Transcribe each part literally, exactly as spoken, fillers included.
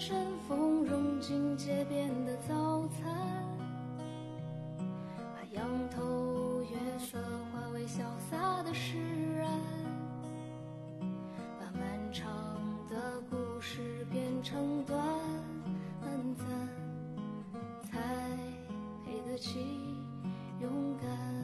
身风融进街边的早餐，把仰头月色化为潇洒的释然，把漫长的故事变成短暂，才配得起勇敢。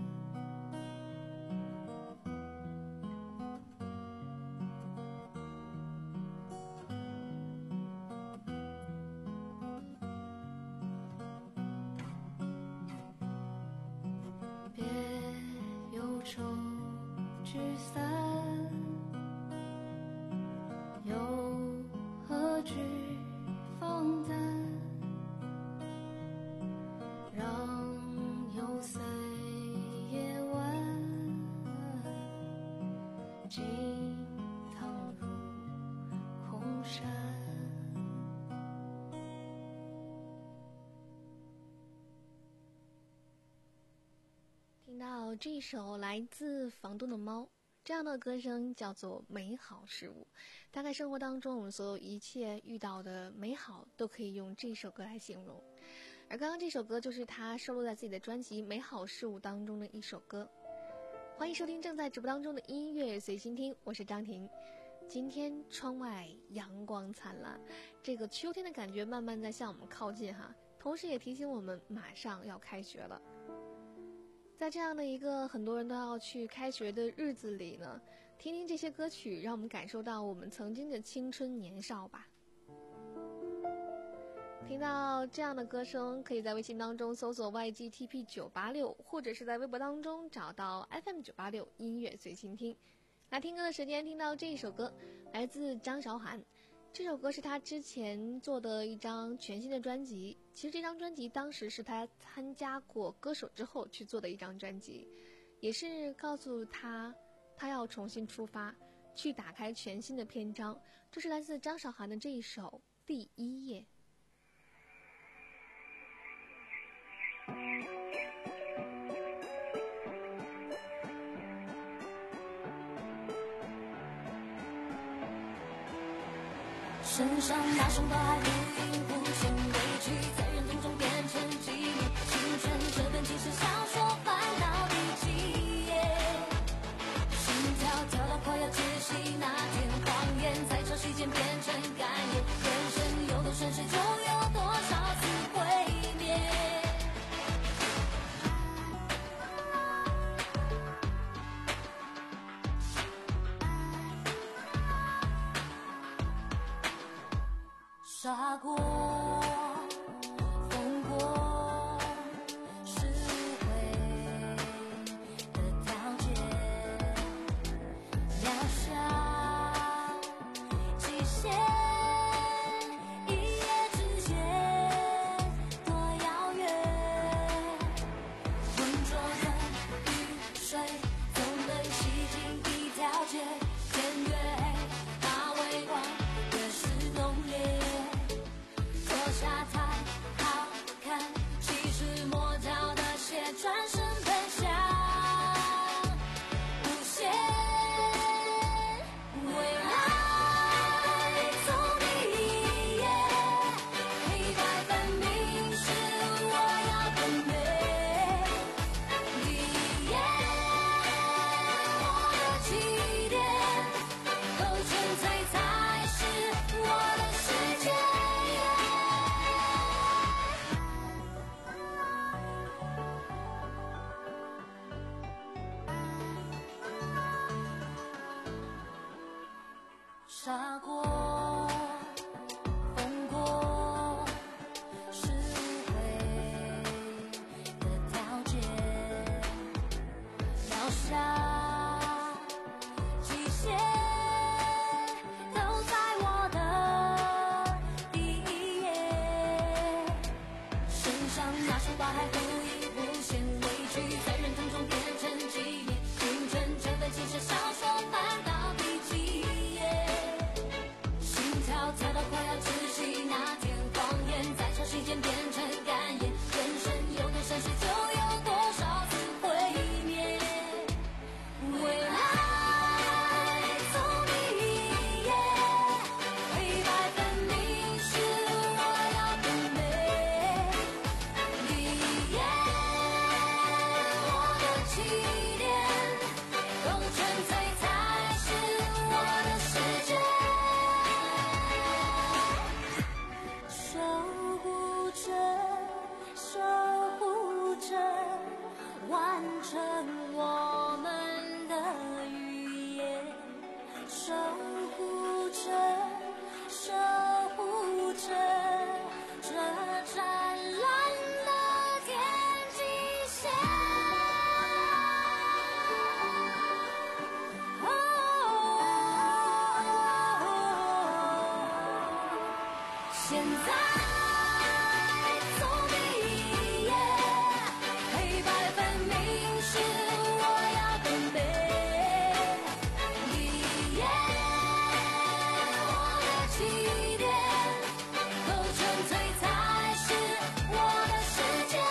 别忧愁聚散，又何惧放胆，让幽邃夜晚惊堂入空山。 听到这首来自房东的猫，这样的歌声叫做美好事物。大概生活当中我们所有一切遇到的美好都可以用这首歌来形容，而刚刚这首歌就是他收录在自己的专辑《美好事物》当中的一首歌。欢迎收听正在直播当中的音乐随心听，我是张婷。今天窗外阳光灿烂，这个秋天的感觉慢慢在向我们靠近哈，同时也提醒我们马上要开学了。在这样的一个很多人都要去开学的日子里呢，听听这些歌曲，让我们感受到我们曾经的青春年少吧。听到这样的歌声，可以在微信当中搜索 Y G T P 九八六， 或者是在微博当中找到 F M 九八六 音乐随心听。来听歌的时间，听到这一首歌来自张韶涵，这首歌是他之前做的一张全新的专辑。其实这张专辑当时是他参加过歌手之后去做的一张专辑，也是告诉他他要重新出发，去打开全新的篇章。这是来自张韶涵的这一首第一页。 身上那双把海不隐不现委屈，在人群中变成纪念。青春这本纪实小说翻到第几页？心跳跳到快要窒息那天，谎言在潮汐间变成干叶。人生有多顺势，就有多少次毁灭。傻过疯过是回的条件，渺小极限，一夜之间多遥远。浑浊的雨水总能洗净一条街，天越黑那微光越是浓烈。下才好看，其实抹掉的血转身奔向无限未来。从第一页黑白分明是我要的美，第一页我的起点，都纯粹才是我的世界。傻过疯过是回的条件，渺小极限都在我的第一页。身上那双把海不隐不现委屈，在人群中变成纪念。青春这本纪实小说翻到第几页？ 现在从第一页，黑白分明是我要准备。第一页，我的起点，够纯粹才是我的世界。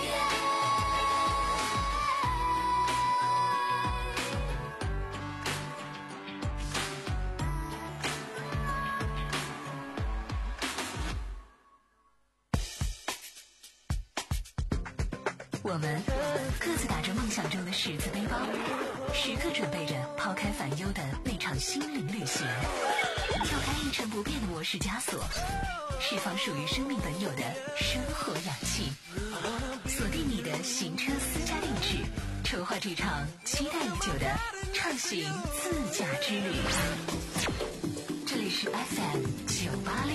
我们各自打着梦想中的十字背包，时刻准备着抛开烦忧的那场心灵旅行，跳开一成不变的模式枷锁，释放属于生命本有的生活氧气，锁定你的行车私家定制，筹划这场期待已久的畅行自驾之旅。这里是 F M 九八六。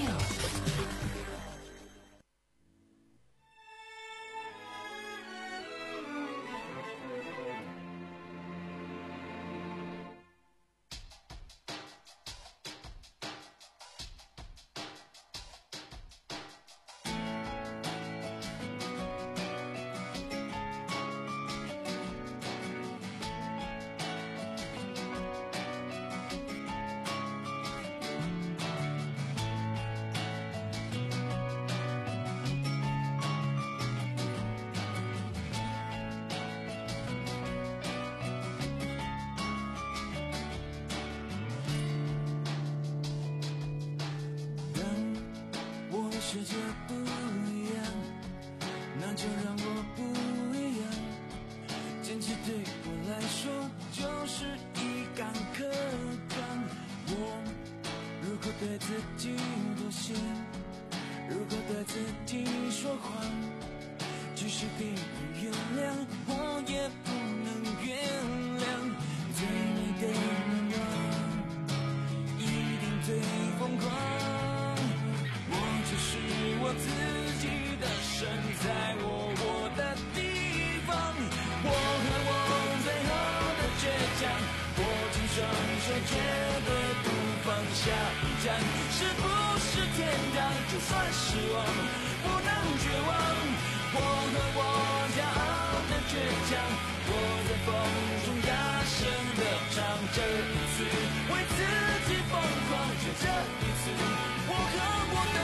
世界不一样，那就让我不一样。坚持对我来说就是一杆客观。我如果对自己妥协，如果对自己说谎，即使别人原谅，我也不能原谅。最美的难忘，一定最疯狂。是我自己的神，在我活的地方，我和我最后的倔强，握紧双手绝对不放下一站，是不是天堂？就算失望，不能绝望，我和我骄傲的倔强，我在风中大声地唱，这一次为自己疯狂，就这一次我和我的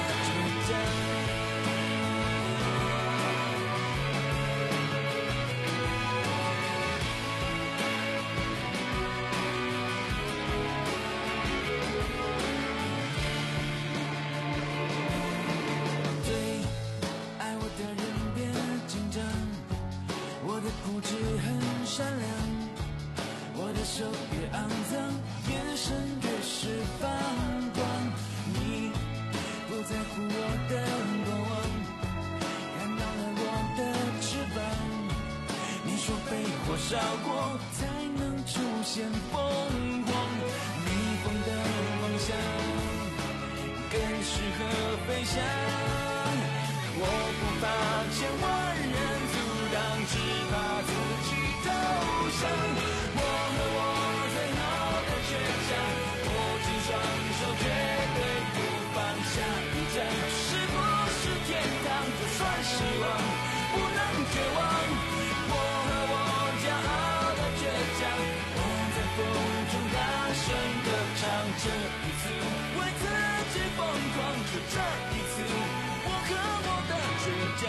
固执很善良，我的手越肮脏，眼神越是放光。你不在乎我的过往，看到了我的翅膀。你说被火烧过才能出现凤凰，逆风的方向更适合飞翔。我不怕千万人阻挡，只怕自己投降。我和我最后的倔强，握紧双手绝对不放下一站，是不是天堂？就算失望，不能绝望。我和我骄傲的倔强，我在风中大声地唱，这一次为自己疯狂，就这一次我和我的倔强。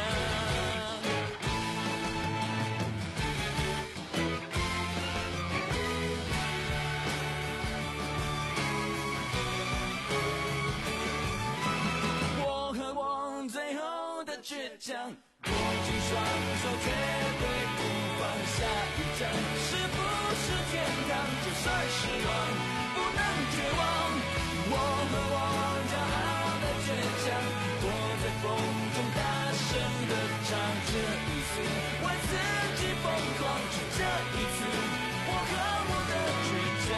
倔强，握紧双手，绝对不放下一站，是不是天堂？就算失望，不能绝望。我和我骄傲的倔强，我在风中大声地唱，这一次为自己疯狂，就这一次，我和我的倔强，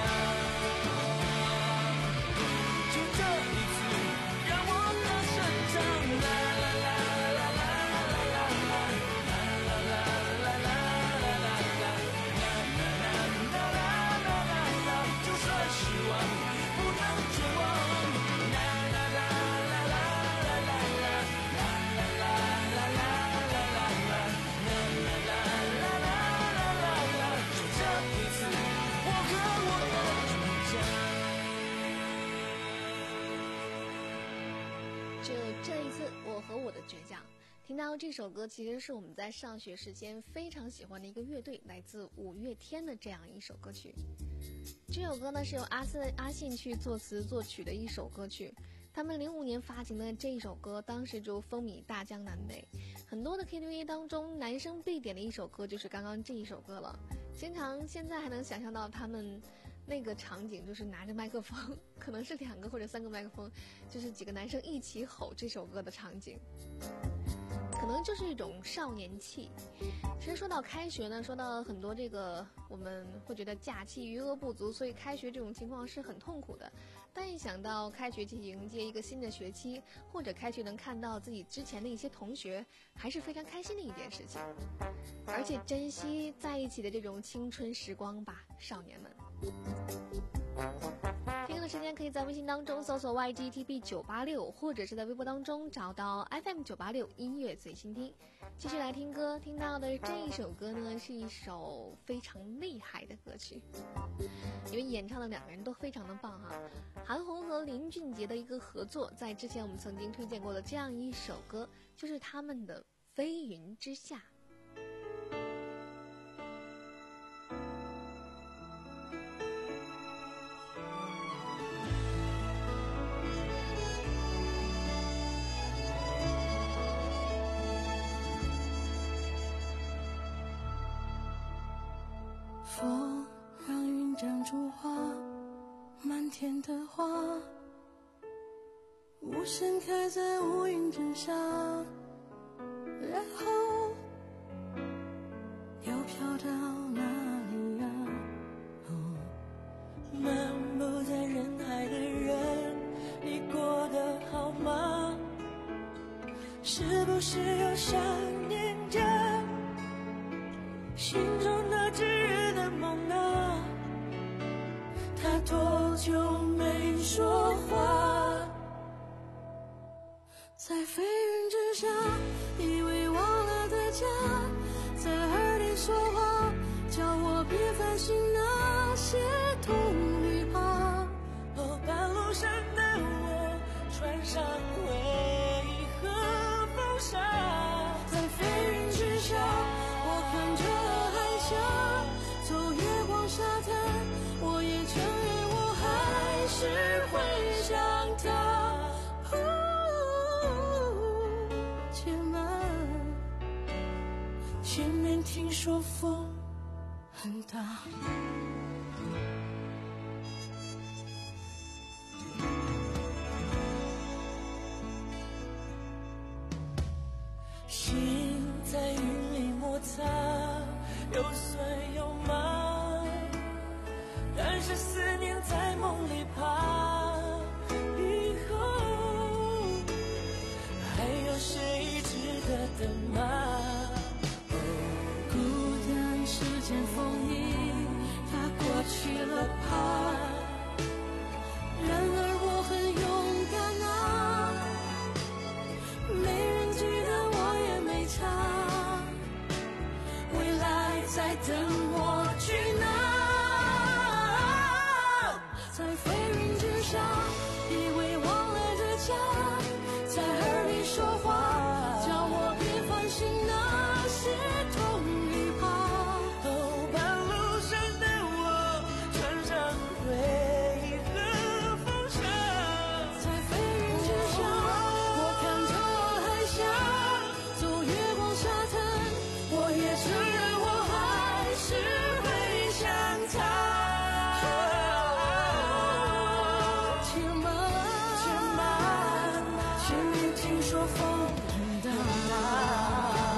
就这一次，让我大声唱啦啦啦。不能就这一次，我和我的倔强。听到这首歌，其实是我们在上学时间非常喜欢的一个乐队，来自五月天的这样一首歌曲。这首歌呢是由阿信阿信去作词作曲的一首歌曲。他们零五年发行的这一首歌，当时就风靡大江南北，很多的 K T V 当中，男生必点的一首歌就是刚刚这一首歌了。经常现在还能想象到他们那个场景，就是拿着麦克风，可能是两个或者三个麦克风，就是几个男生一起吼这首歌的场景。可能就是一种少年气。其实说到开学呢，说到很多这个我们会觉得假期余额不足，所以开学这种情况是很痛苦的。但一想到开学去迎接一个新的学期，或者开学能看到自己之前的一些同学，还是非常开心的一件事情。而且珍惜在一起的这种青春时光吧，少年们。听歌的时间可以在微信当中搜索 Y G T B 九八六，或者是在微博当中找到 F M 九八六音乐最新听。继续来听歌，听到的这一首歌呢，是一首非常厉害的歌曲，因为演唱的两个人都非常的棒哈。韩红和林俊杰的一个合作，在之前我们曾经推荐过的这样一首歌，就是他们的《飞云之下》。 风让云长出花，满天的花无声开在乌云之下，然后又飘到哪里呀、 哦、漫步在人海的人，你过得好吗？是不是又想念着心中那炙热的梦啊？他多久没说话？ 在飞云之下，以为忘了的家，在耳里说话，叫我别烦心那些痛与怕。 哦，半路上的我穿上回忆和风沙， 在飞云之下，我看着海峡，走月光沙滩，我也承认我还是会想他。且慢， 前面听说风很大。 心在云里摩擦，有酸有麻，但是思念在梦里爬。以后还有谁值得等吗？ 孤单是件风衣，它过去了怕。然而我很勇敢啊，没人记得我也没差，未来在等我去拿。在飞云之下，以为忘了这家，在耳里说话，叫我别烦心那些痛与怕。 哦，半路上的我穿上回忆和风沙， 在飞云之下，我看着海峡，走月光沙滩，我也承认我还是会想他。且慢， 且慢， 前面听说风很大。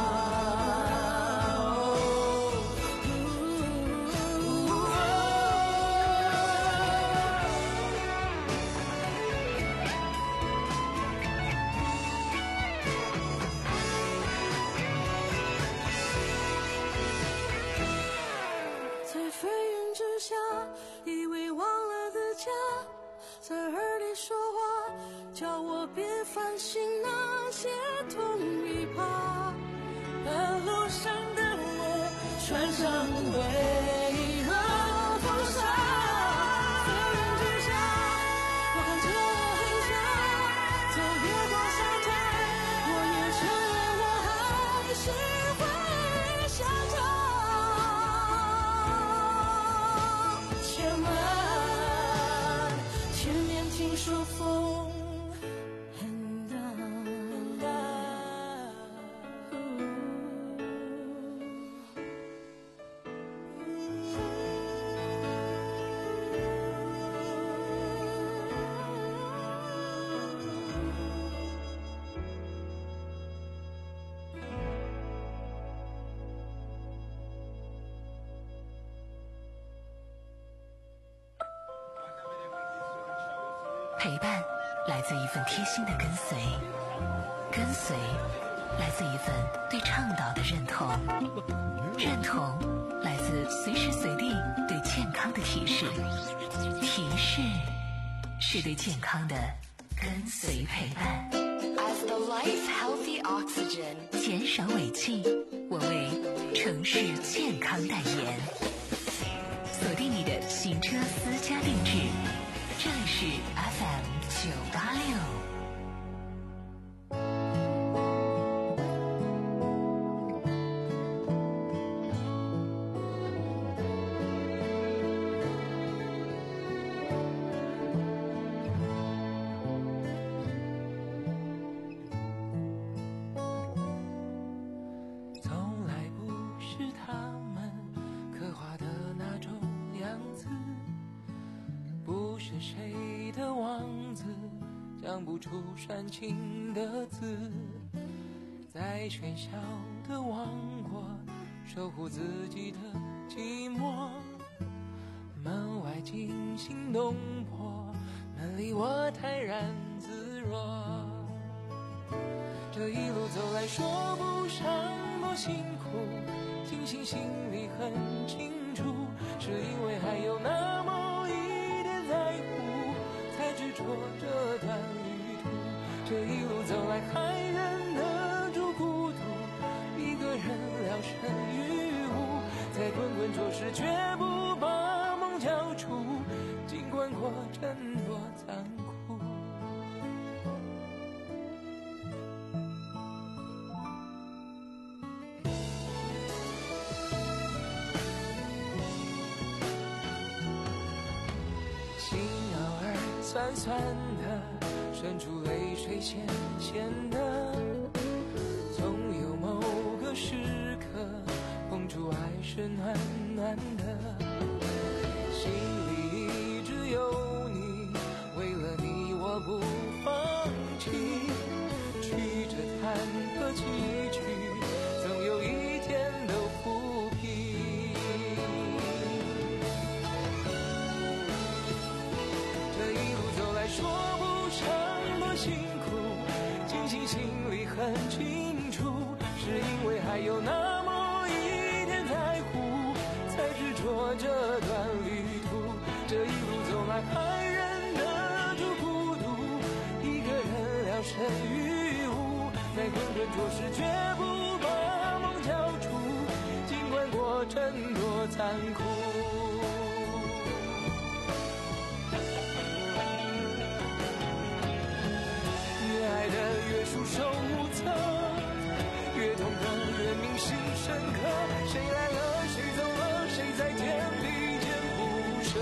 在飞云之下，以为忘了的家，在耳里说话，叫我别烦心那些痛与怕。 半路上的我穿上回忆和风沙， 飞云之下，我看着海峡，走月光沙风很大。 陪伴来自一份贴心的跟随，跟随来自一份对倡导的认同，认同来自随时随地对健康的提示，提示是对健康的跟随陪伴。 As the life healthy oxygen， 减少尾气，我为城市健康代言。锁定你的行车私家定制，这里是 F M 九八六。 从来不是他们刻画的那种样子，不是谁的王子讲不出煽情的字，在喧嚣的王国守护自己的寂寞，门外惊心动魄，门里我泰然自若。这一路走来说不上多辛苦，庆幸心里很清楚，是因为还有那么一点在乎，才执着这段旅途。这一路走来还忍得住孤独，一个人聊胜于无，在滚滚浊世绝不把梦交出，尽管过程多残酷。心偶尔酸酸的，渗出泪水咸咸的，总有某个时刻碰触爱是暖暖的，心里一直有你，为了你我不放弃，曲折坎坷崎岖，总有一天都抚平。这一路走来说不上多辛苦，庆幸心里很清楚，是因为还有那么一点在乎，才执着这段旅途。这一路走来还忍得住孤独，一个人聊胜于无，在滚滚浊世绝不把梦交出，尽管过程多残酷。越爱的越束手无策，越痛的越铭心深刻，谁来了谁走了，谁在天地间不舍。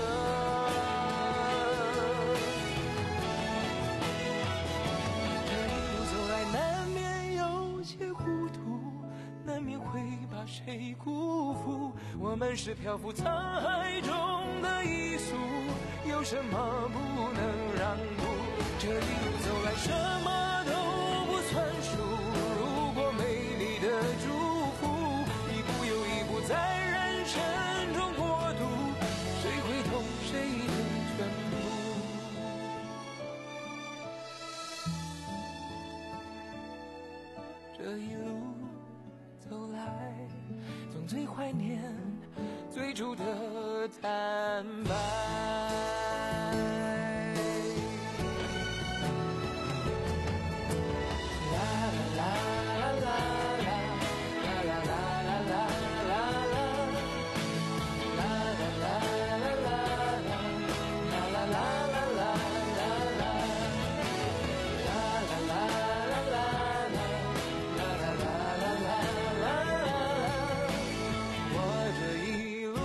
这一路走来难免有些糊涂，难免会把谁辜负，我们是漂浮沧海中的一粟，有什么不能让步？这一路走来什么都不算数，如果没你的祝福，一步又一步在人生中过渡，谁会懂谁的全部？这一路走来，总最怀念最初的坦白。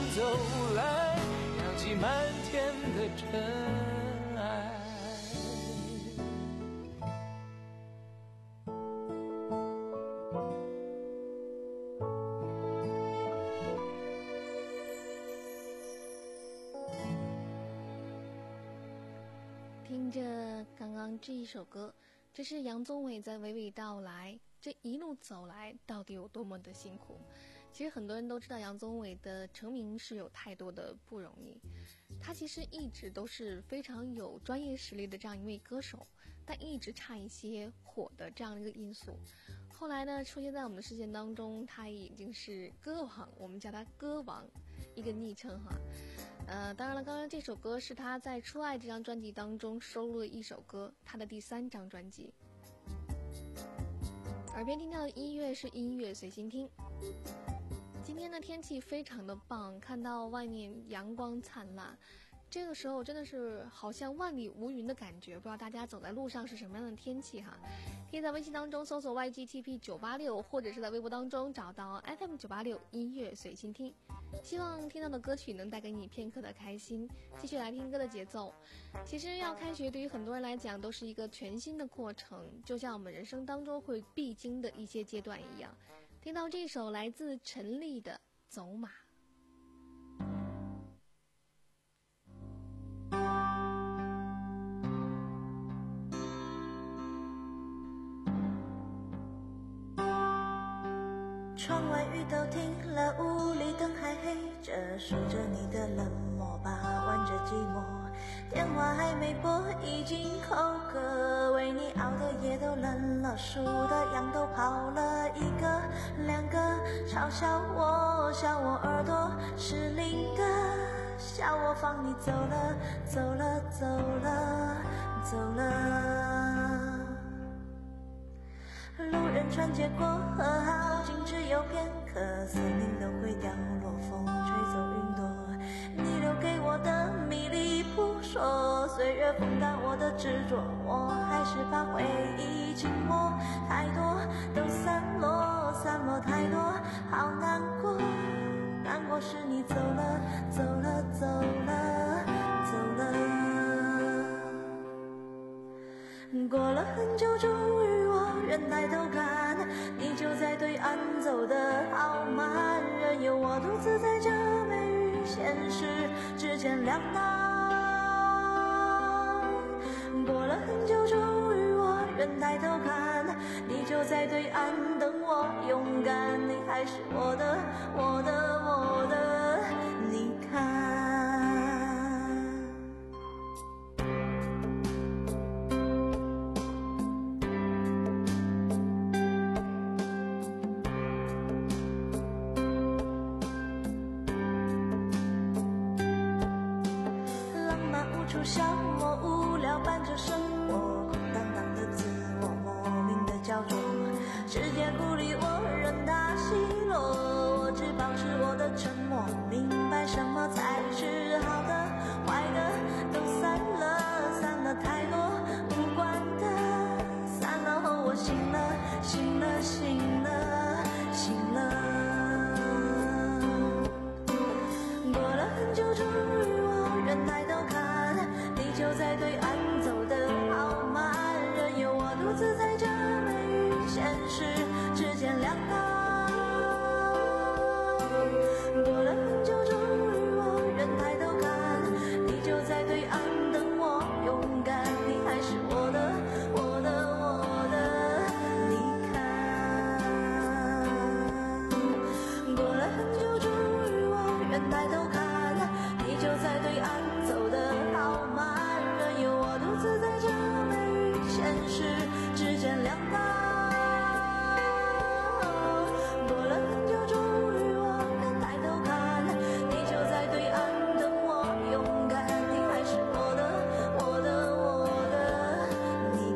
漫天的尘埃。 上这一首歌，这是杨宗纬在娓娓道来这一路走来到底有多么的辛苦。其实很多人都知道杨宗纬的成名是有太多的不容易，他其实一直都是非常有专业实力的这样一位歌手，但一直差一些火的这样的一个因素。后来呢，出现在我们的视线当中，他已经是歌王，我们叫他歌王，一个昵称哈。呃，当然了，刚刚这首歌是他在《初爱》这张专辑当中收录的一首歌，他的第三张专辑。耳边听到的音乐是音乐随心听。今天的天气非常的棒，看到外面阳光灿烂，这个时候真的是好像万里无云的感觉。不知道大家走在路上是什么样的天气哈？可以在微信当中搜索 Y G T P 九八六， 或者是在微博当中找到 F M 九八六音乐随心听。希望听到的歌曲能带给你片刻的开心。继续来听歌的节奏。其实要开学对于很多人来讲都是一个全新的过程，就像我们人生当中会必经的一些阶段一样。听到这首来自陈粒的《走马》。 窗外雨都停了，屋里灯还黑着，数着你的冷漠，把玩着寂寞。电话还没拨，已经口渴，为你熬的夜都冷了，数的羊都跑了，一个两个，嘲笑我，笑我耳朵是另个，笑我放你走了，走了，走了，走了。路人穿街过河，好景只有片刻，森林都会掉落，风吹走云朵。你留给我的迷离扑朔，岁月风干我的执着，我还是怕回忆紧握，太多都散落，散落太多，好难过。难过是你走了，走了，走了，走了。过了很久，终于我人抬头看，你就在对岸走得好慢，任由我独自在这美与现实之间两难。过了很久，终于我人抬头看，你就在对岸等我勇敢，你还是我的，我的，我的，你看。消磨无聊伴着生活，空荡荡的自我，莫名的焦灼，世界孤立我，任它奚落，我只保持我的沉默，明白什么才是好的，坏的都散了，散了太多无关的，散了后我醒了，醒了，醒了，醒了。过了很久，终于我人抬头看，你就在对岸走得好慢，任由我独自在这美与现实之间两难。过了很久，终于我人抬头看，你就在对岸等我勇敢，你还是我的，我的，我的，你看。过了很久，终于我人抬头看，你就在对岸走得好慢，任由我独自在这美与现实之间两难。过了很久，终于我人抬头看，你就在对岸等我勇敢，你还是我的，我的，我的，你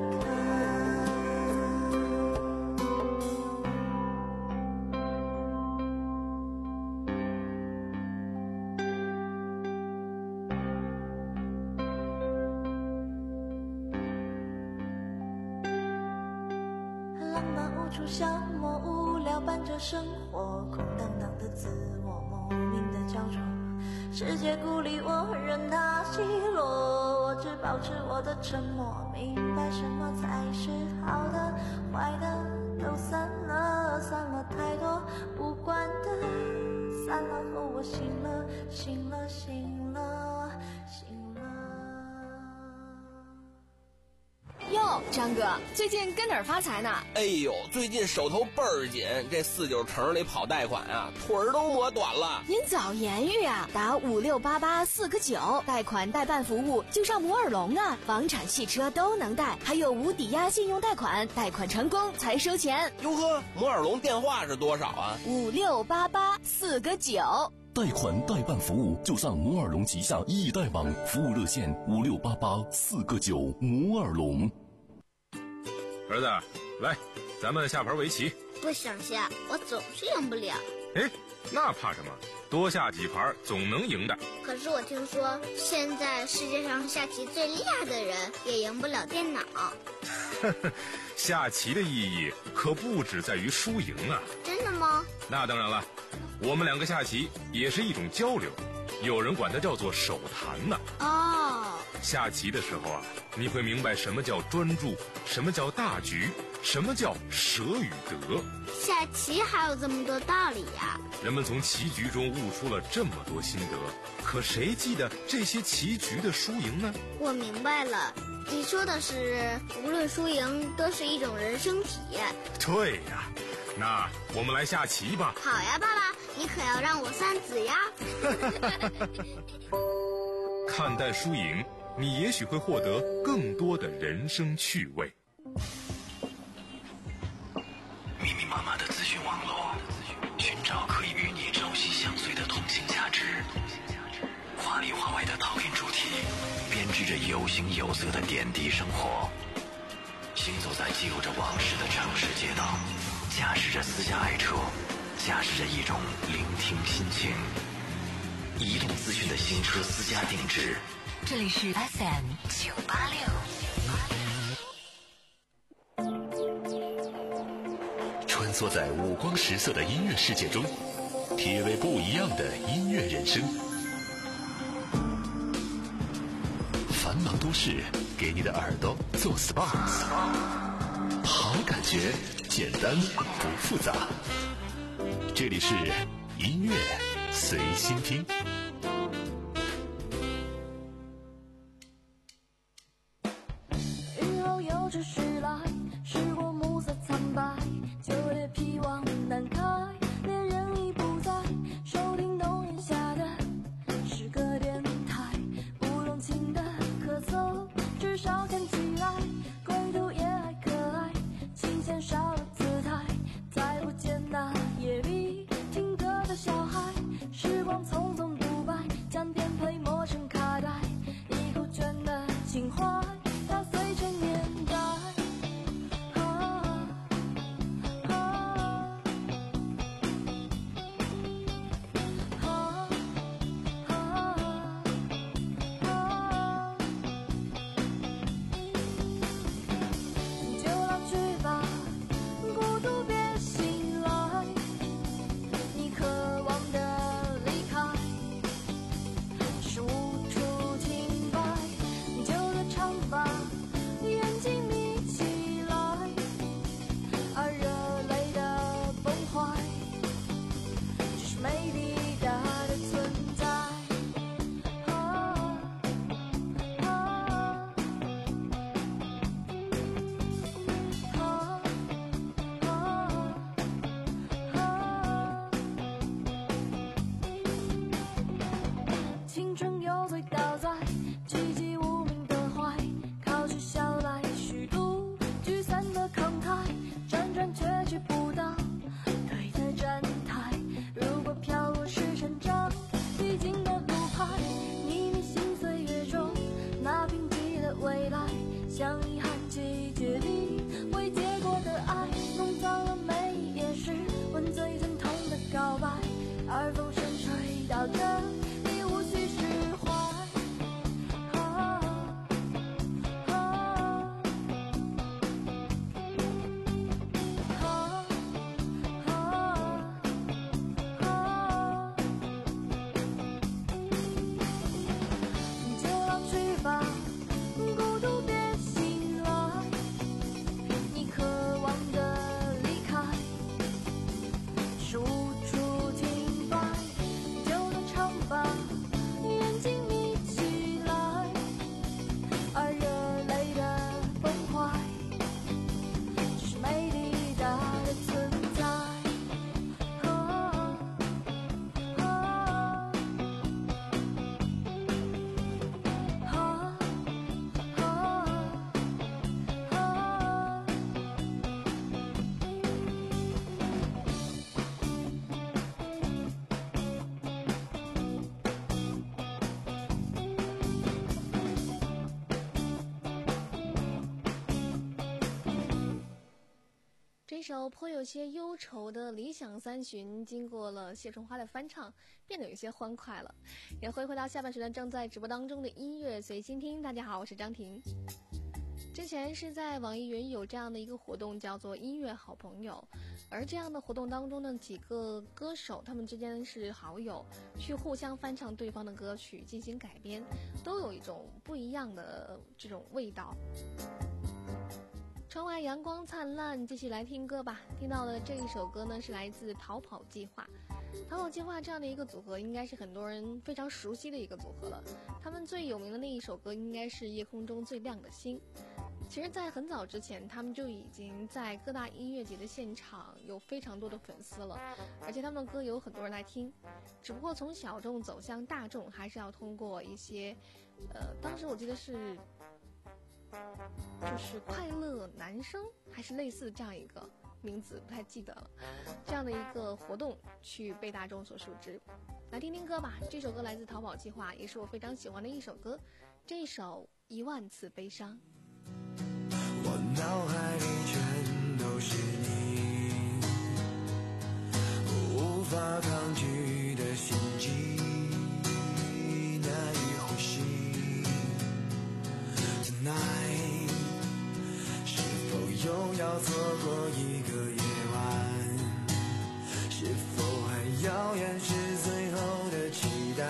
浪漫无处消磨，无聊伴着生活，空荡荡的自我，莫名的焦灼，世界孤立我，任它奚落，我只保持我的沉默，明白什么才是好的，坏的都散了，散了太多无关的，散了后我醒了，醒了，醒了，醒了。 哟，张哥，最近跟哪儿发财呢？ 哎呦，最近手头倍儿紧，这四九城里跑贷款啊，腿儿都磨短了。 您早言语啊，打五六八八四个九，贷款代办服务就上摩尔龙啊，房产、汽车都能贷，还有无抵押信用贷款，贷款成功才收钱。 哟呵，摩尔龙电话是多少啊？ 五六八八四个九。 贷款代办服务就上摩尔龙旗下易贷网，服务热线五六八八四个九。摩尔龙。 儿子，来，咱们下盘围棋。 不想下，我总是赢不了。 哎，那怕什么？多下几盘总能赢的。 可是我听说，现在世界上下棋最厉害的人也赢不了电脑。 下棋的意义可不只在于输赢啊！ 真的吗？ 那当然了，我们两个下棋也是一种交流，有人管它叫做手谈呢。 哦， 下棋的时候啊，你会明白什么叫专注，什么叫大局，什么叫舍与得。 下棋还有这么多道理呀！ 人们从棋局中悟出了这么多心得，可谁记得这些棋局的输赢呢？ 我明白了，你说的是无论输赢都是一种人生体验。 对呀，那我们来下棋吧。 好呀，爸爸，你可要让我三子呀。 看待输赢，你也许会获得更多的人生趣味。 密密麻麻的资讯网络，寻找可以与你朝夕相随的同性价值。华里华外的讨论主题，编织着有形有色的点滴生活。行走在记录着往事的城市街道，驾驶着私家爱车，驾驶着一种聆听心情。移动资讯的新车私家定制。 这里是 F M 九八六。穿梭在五光十色的音乐世界中，体味不一样的音乐人生。繁忙都市，给你的耳朵做 S P A， 好感觉，简单不复杂。这里是音乐随心听。 雨后又继续来，时过暮色苍白，旧叶披望难开，恋人已不在，收听冬夜下的诗歌电台，不用情的咳嗽，至少看起来归途也还可爱，琴弦少了姿态，再不见那夜里听歌的小孩，时光匆匆度这首颇有些忧愁的《理想三旬》经过了谢春花的翻唱，变得有些欢快了。也会回到下半时段正在直播当中的音乐随心听。大家好，我是张婷。之前是在网易云有这样的一个活动，叫做音乐好朋友，而这样的活动当中呢，几个歌手他们之间是好友，去互相翻唱对方的歌曲进行改编，都有一种不一样的这种味道。窗外阳光灿烂，继续来听歌吧。听到的这一首歌呢，是来自逃跑计划。逃跑计划这样的一个组合，应该是很多人非常熟悉的一个组合了。他们最有名的那一首歌应该是《夜空中最亮的星》。其实在很早之前，他们就已经在各大音乐节的现场有非常多的粉丝了，而且他们的歌有很多人来听。只不过从小众走向大众，还是要通过一些呃当时我记得是就是快乐男生还是类似这样一个名字，不太记得了，这样的一个活动去被大众所熟知。来听听歌吧，这首歌来自逃跑计划，也是我非常喜欢的一首歌，这一首一万次悲伤。 我脑海里全都是你，无法抗拒的心悸，难以呼吸。Tonight， 是否又要错过一个夜晚？是否还遥远是最后的期待？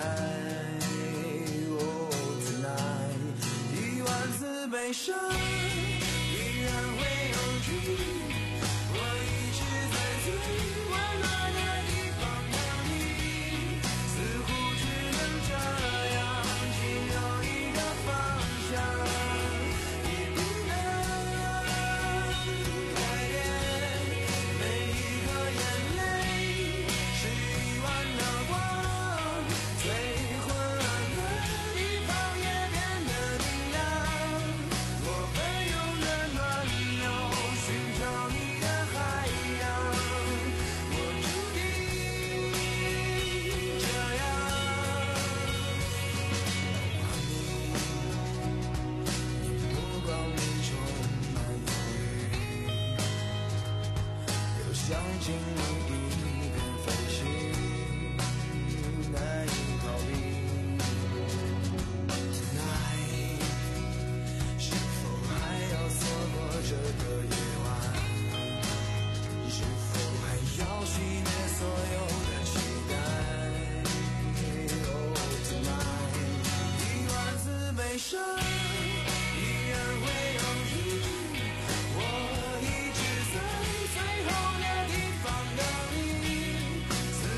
哦 ，Tonight， 一万次悲伤。依然会有句，我一直在最温暖的地方等你，似乎只能这样，仅有一个方向，也不能改变。每一颗眼泪是一万道光，最昏暗的地方也变得明亮。我会永远寻找你的海洋，我注定这样。你，你目光里充满忧郁，又想进入一片废墟，难以逃避。Tonight， 是否还要错过这个夜晚？是否还要熄灭所有的期待？ Oh tonight， 一万次悲伤依然会有日，我一直在最后的地方等你，似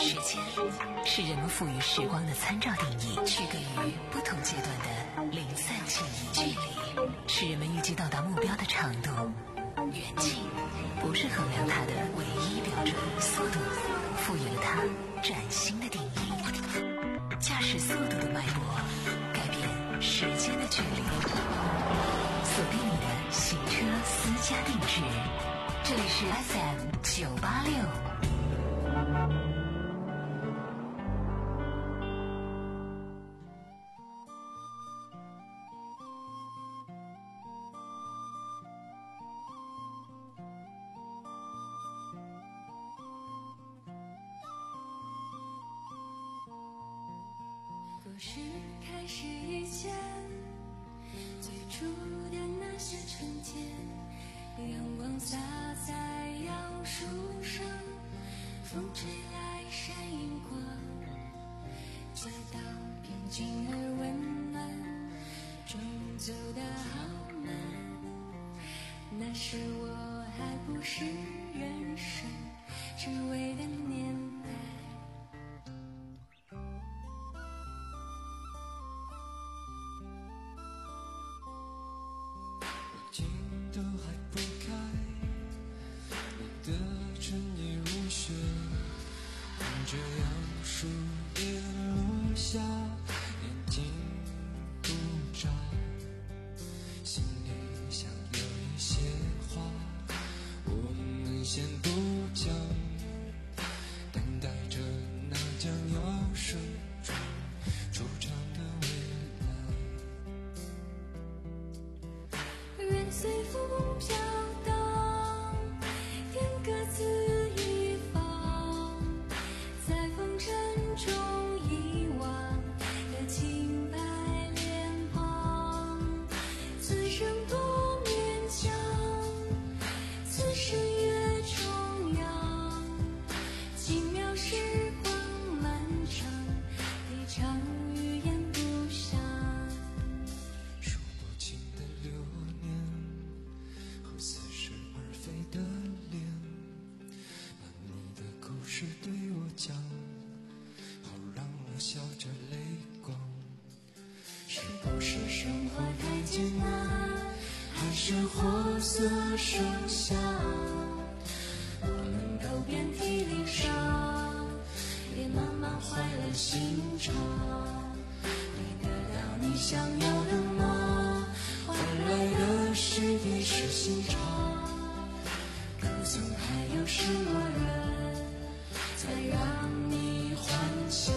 时间是人们赋予时光的参照定义，区隔于不同阶段的零散记忆。距离是人们预计到达目标的长度，远近不是衡量它的唯一标准。速度赋予了它崭新的定义，驾驶速度的脉搏改变时间的距离。锁定你的行车私家定制，这里是 F M 九八六。 故事开始以前，最初的那些春天，阳光洒在杨树上，风吹来闪银光，街道平静而温暖，终走得好慢。那时我还不是人生只为的年代。 镜都还不开，你的唇已如雪，看着杨树叶落下，眼睛不眨，心里想有一些话，我们先不讲，等待着那将要生中出场的未来。 任随风飘荡，天各自一方，在风尘中遗忘的清白脸庞。此生多勉强，此生越重阳，奇妙时光漫长，一场语言不详。 数不清的流年和似是而非的脸，把你的故事对我讲，好让我笑着泪光。 是不是生活太艰难，还是活色生香？我们都遍体鳞伤，也慢慢坏了心肠。没得到你想要的吗？换来的是一时心肠。可曾还有什么人才让你幻想？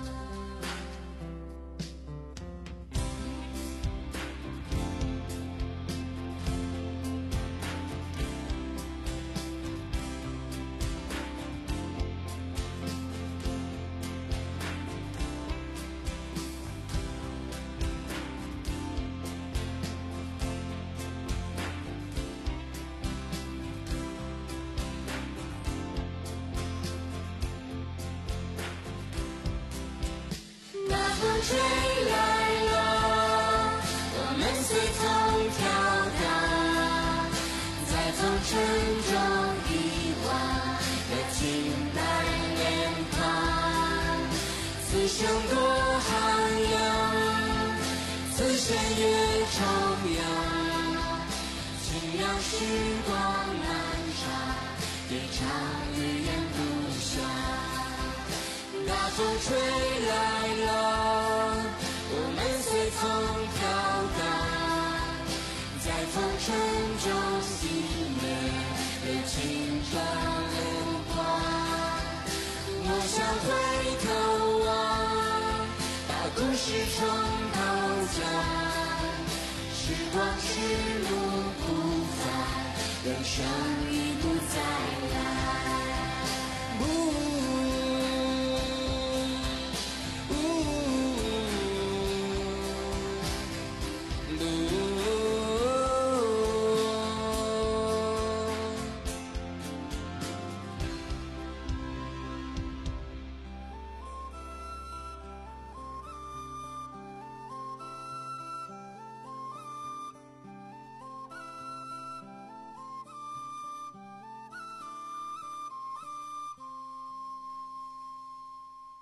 那风吹来了，我们随风飘荡，在风尘中遗忘的清白脸庞。此生多寒凉，此生越重阳，奇妙时光漫长，一场语言不详。大风吹来了，我们随风飘荡，在风尘中熄灭了青春流光。我想回头望，把故事重头讲，时光是路不返，人生已不再来。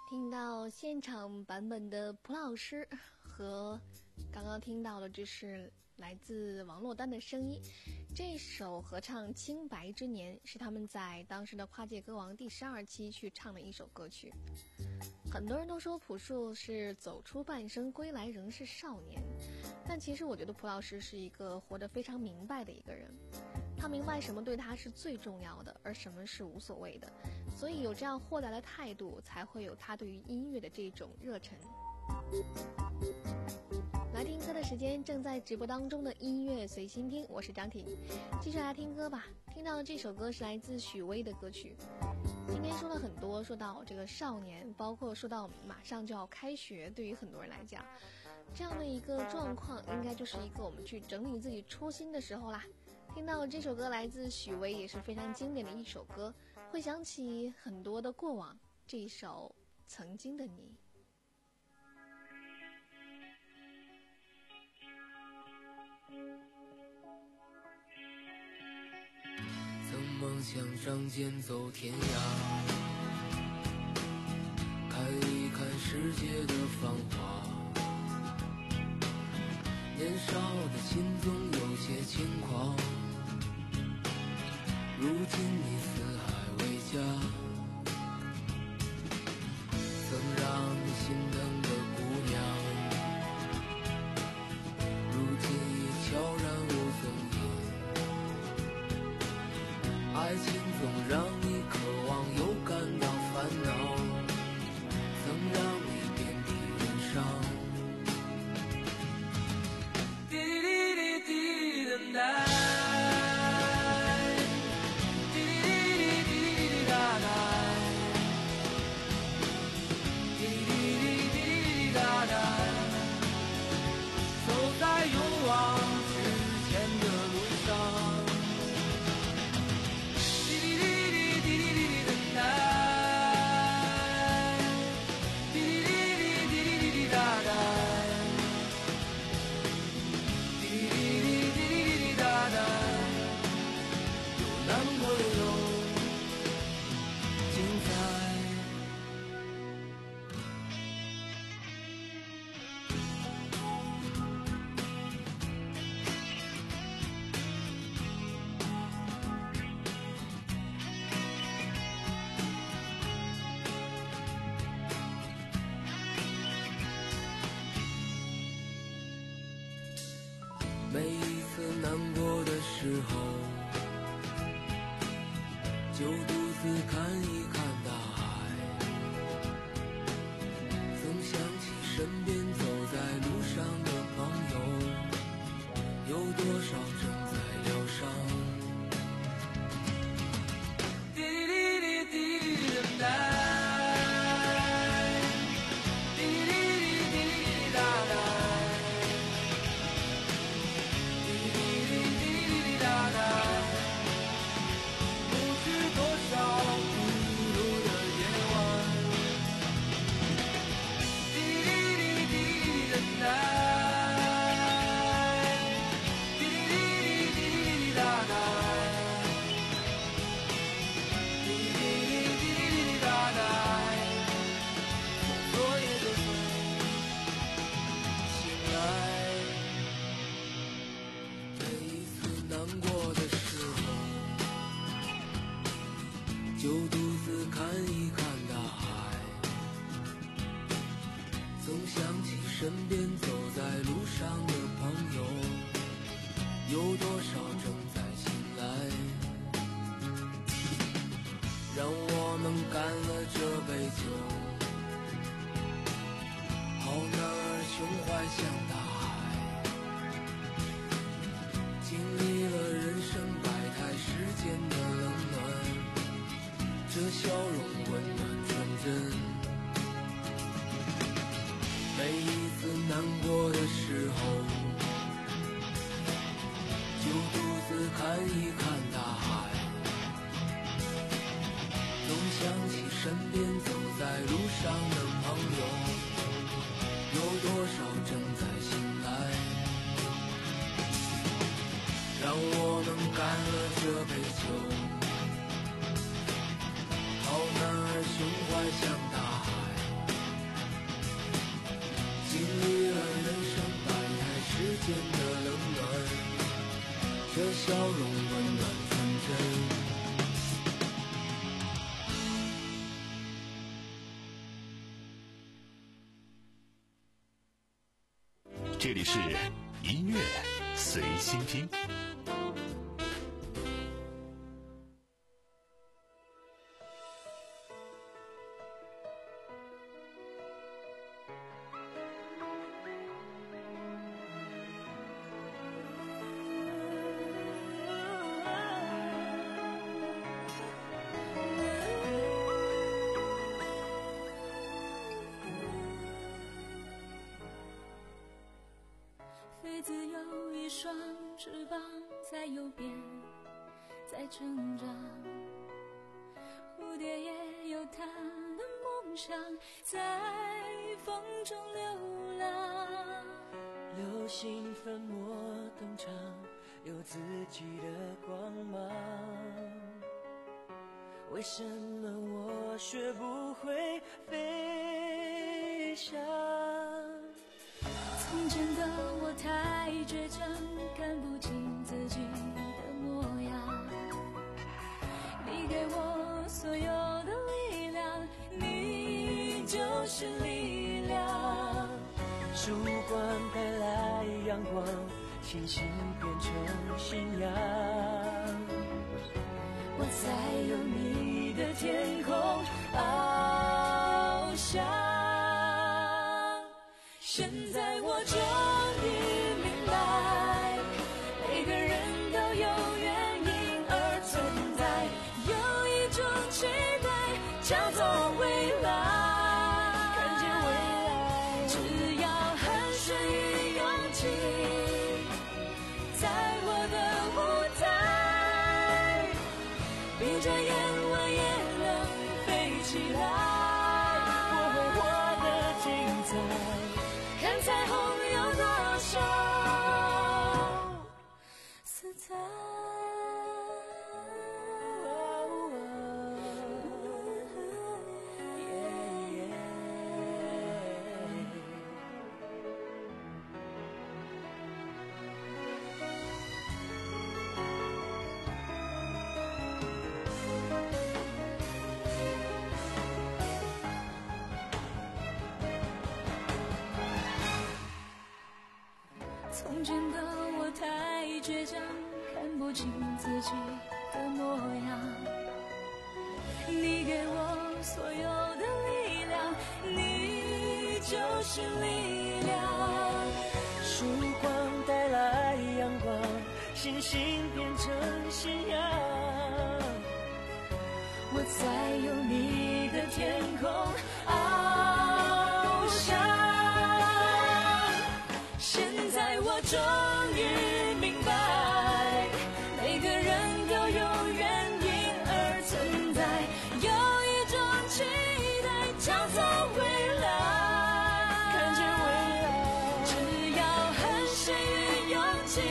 听到现场版本的蒲老师和刚刚听到的这是来自王珞丹的声音。这首合唱《清白之年》是他们在当时的跨界歌王第十二期去唱的一首歌曲。很多人都说朴树是走出半生归来仍是少年，但其实我觉得蒲老师是一个活得非常明白的一个人。他明白什么对他是最重要的，而什么是无所谓的，所以有这样豁达的态度，才会有他对于音乐的这种热忱。来听歌的时间正在直播当中的音乐随心听，我是张婷，继续来听歌吧。听到的这首歌是来自许巍的歌曲。今天说了很多，说到这个少年，包括说到马上就要开学，对于很多人来讲，这样的一个状况，应该就是一个我们去整理自己初心的时候啦。听到这首歌来自许巍，也是非常经典的一首歌，会想起很多的过往。这一首《曾经的你》。 曾梦想仗剑走天涯，看一看世界的繁华。年少的心总有些轻狂，如今你四海为家。曾让你心疼的姑娘，如今已悄然无踪影。爱情总让你渴望又感到烦恼，曾让你遍体鳞伤。滴滴滴滴等待，滴滴滴滴滴滴答答，滴滴滴滴滴答答，走在勇往直前的路上。每一次难过的时候，就独自看一看大海，总想起身边走在路上的朋友，有多少正在疗伤。滴滴滴滴滴等待，就独自看一看大海，总想起身边走在路上的朋友，有多少正在醒来。让我们干了这杯酒，好男儿胸怀像大海，经历了人生百态世间的冷暖，这笑容温暖纯真。每一次难过的时候，就独自看一看大海，总想起身边走在路上的朋友，有多少正在醒来。让我们干了这杯酒，好男儿胸怀像大海， 这里是音乐随心听。 飞子有一双翅膀在右边，在成长，蝴蝶也有它的梦想，在风中流浪。 流星粉墨登场，有自己的光芒。为什么我学不会飞翔？ 从前的我太倔强，看不清自己的模样。你给我所有的力量，你就是力量。 曙光带来阳光，星星变成信仰。 我在有你的天空翱翔。现在我终于明白，每个人都有原因而存在，有一种期待叫做未来。 看见未来， 只要汗水与勇气，在我的舞台，闭着眼我也能飞起来。 我会活得精彩， 看彩虹有多少色彩。从前的我太倔强，看不清自己的模样。你给我所有的力量，你就是力量。 曙光带来阳光，星星变成信仰。 我在有你的天空翱翔。现在我终于明白，每个人都有原因而存在，有一种期待叫做未来。 看见未来， 只要汗水与勇气，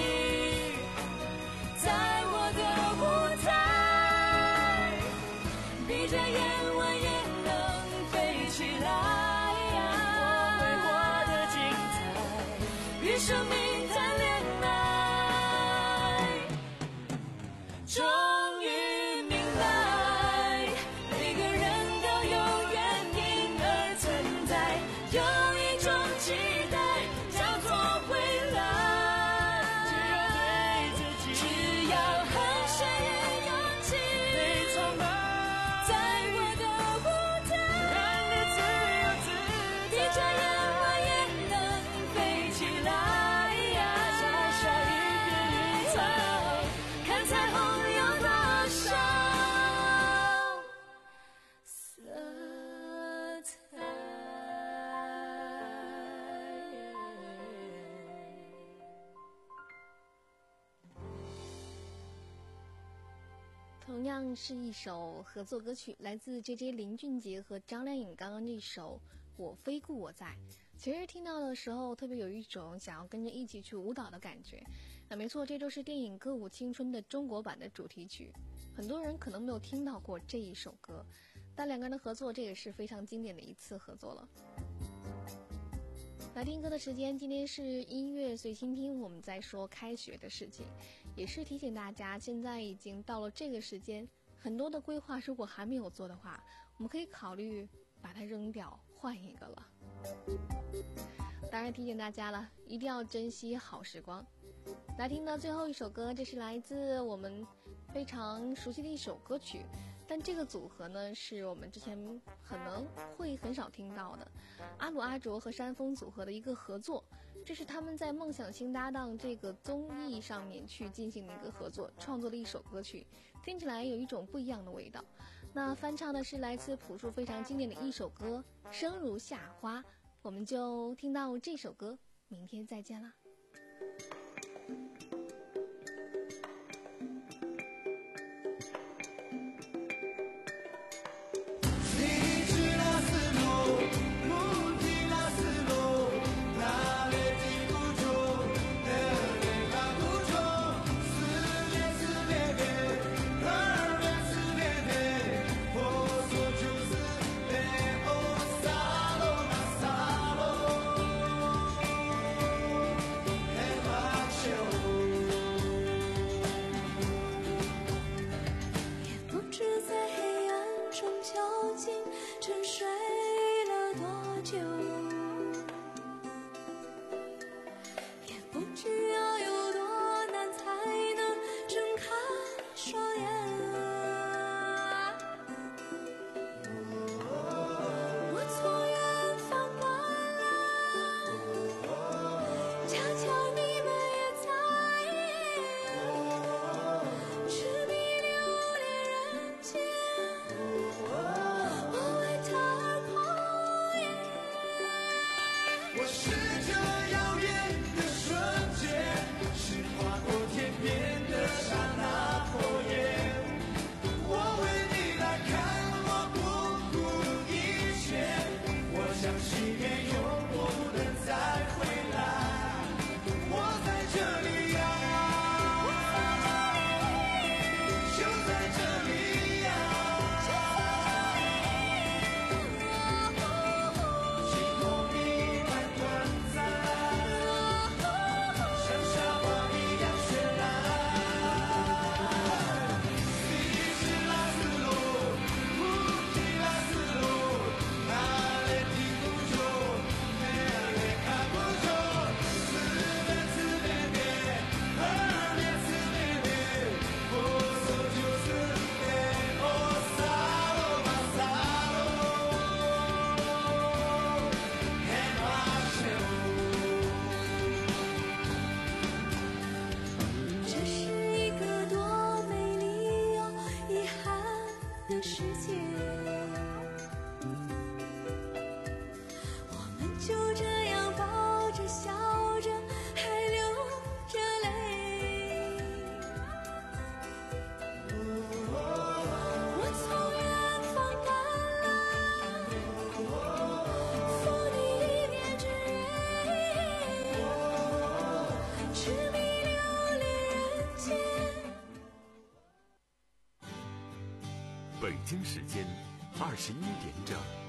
在我的舞台，闭着眼我也能飞起来。 我会活得精彩， 与生命谈恋爱。终于明白，每个人都有原因而存在，有一种期待叫做未来。 只要对自己， 只要汗水与勇气， 被崇拜， 在我的舞台， 让你自由自在。 闭着眼我也能飞起来。 在下一片云彩， 看彩虹有多少色彩。 同样是一首合作歌曲，来自 J J 林俊杰和张靓颖刚刚这首《我非故我在》。其实听到的时候特别有一种想要跟着一起去舞蹈的感觉。那没错，这就是电影《歌舞青春》的中国版的主题曲。很多人可能没有听到过这一首歌，但两个人的合作这也是非常经典的一次合作了。来听歌的时间，今天是音乐随心听，我们在说开学的事情，也是提醒大家，现在已经到了这个时间，很多的规划如果还没有做的话，我们可以考虑把它扔掉，换一个了。 当然提醒大家了，一定要珍惜好时光。来听的最后一首歌，这是来自我们非常熟悉的一首歌曲，但这个组合呢是我们之前可能会很少听到的，阿鲁阿卓和山峰组合的一个合作，这是他们在梦想星搭档这个综艺上面去进行的一个合作，创作的一首歌曲，听起来有一种不一样的味道。那翻唱的是来自朴树非常经典的一首歌《生如夏花》，我们就听到这首歌，明天再见啦。 北京时间二十一点整。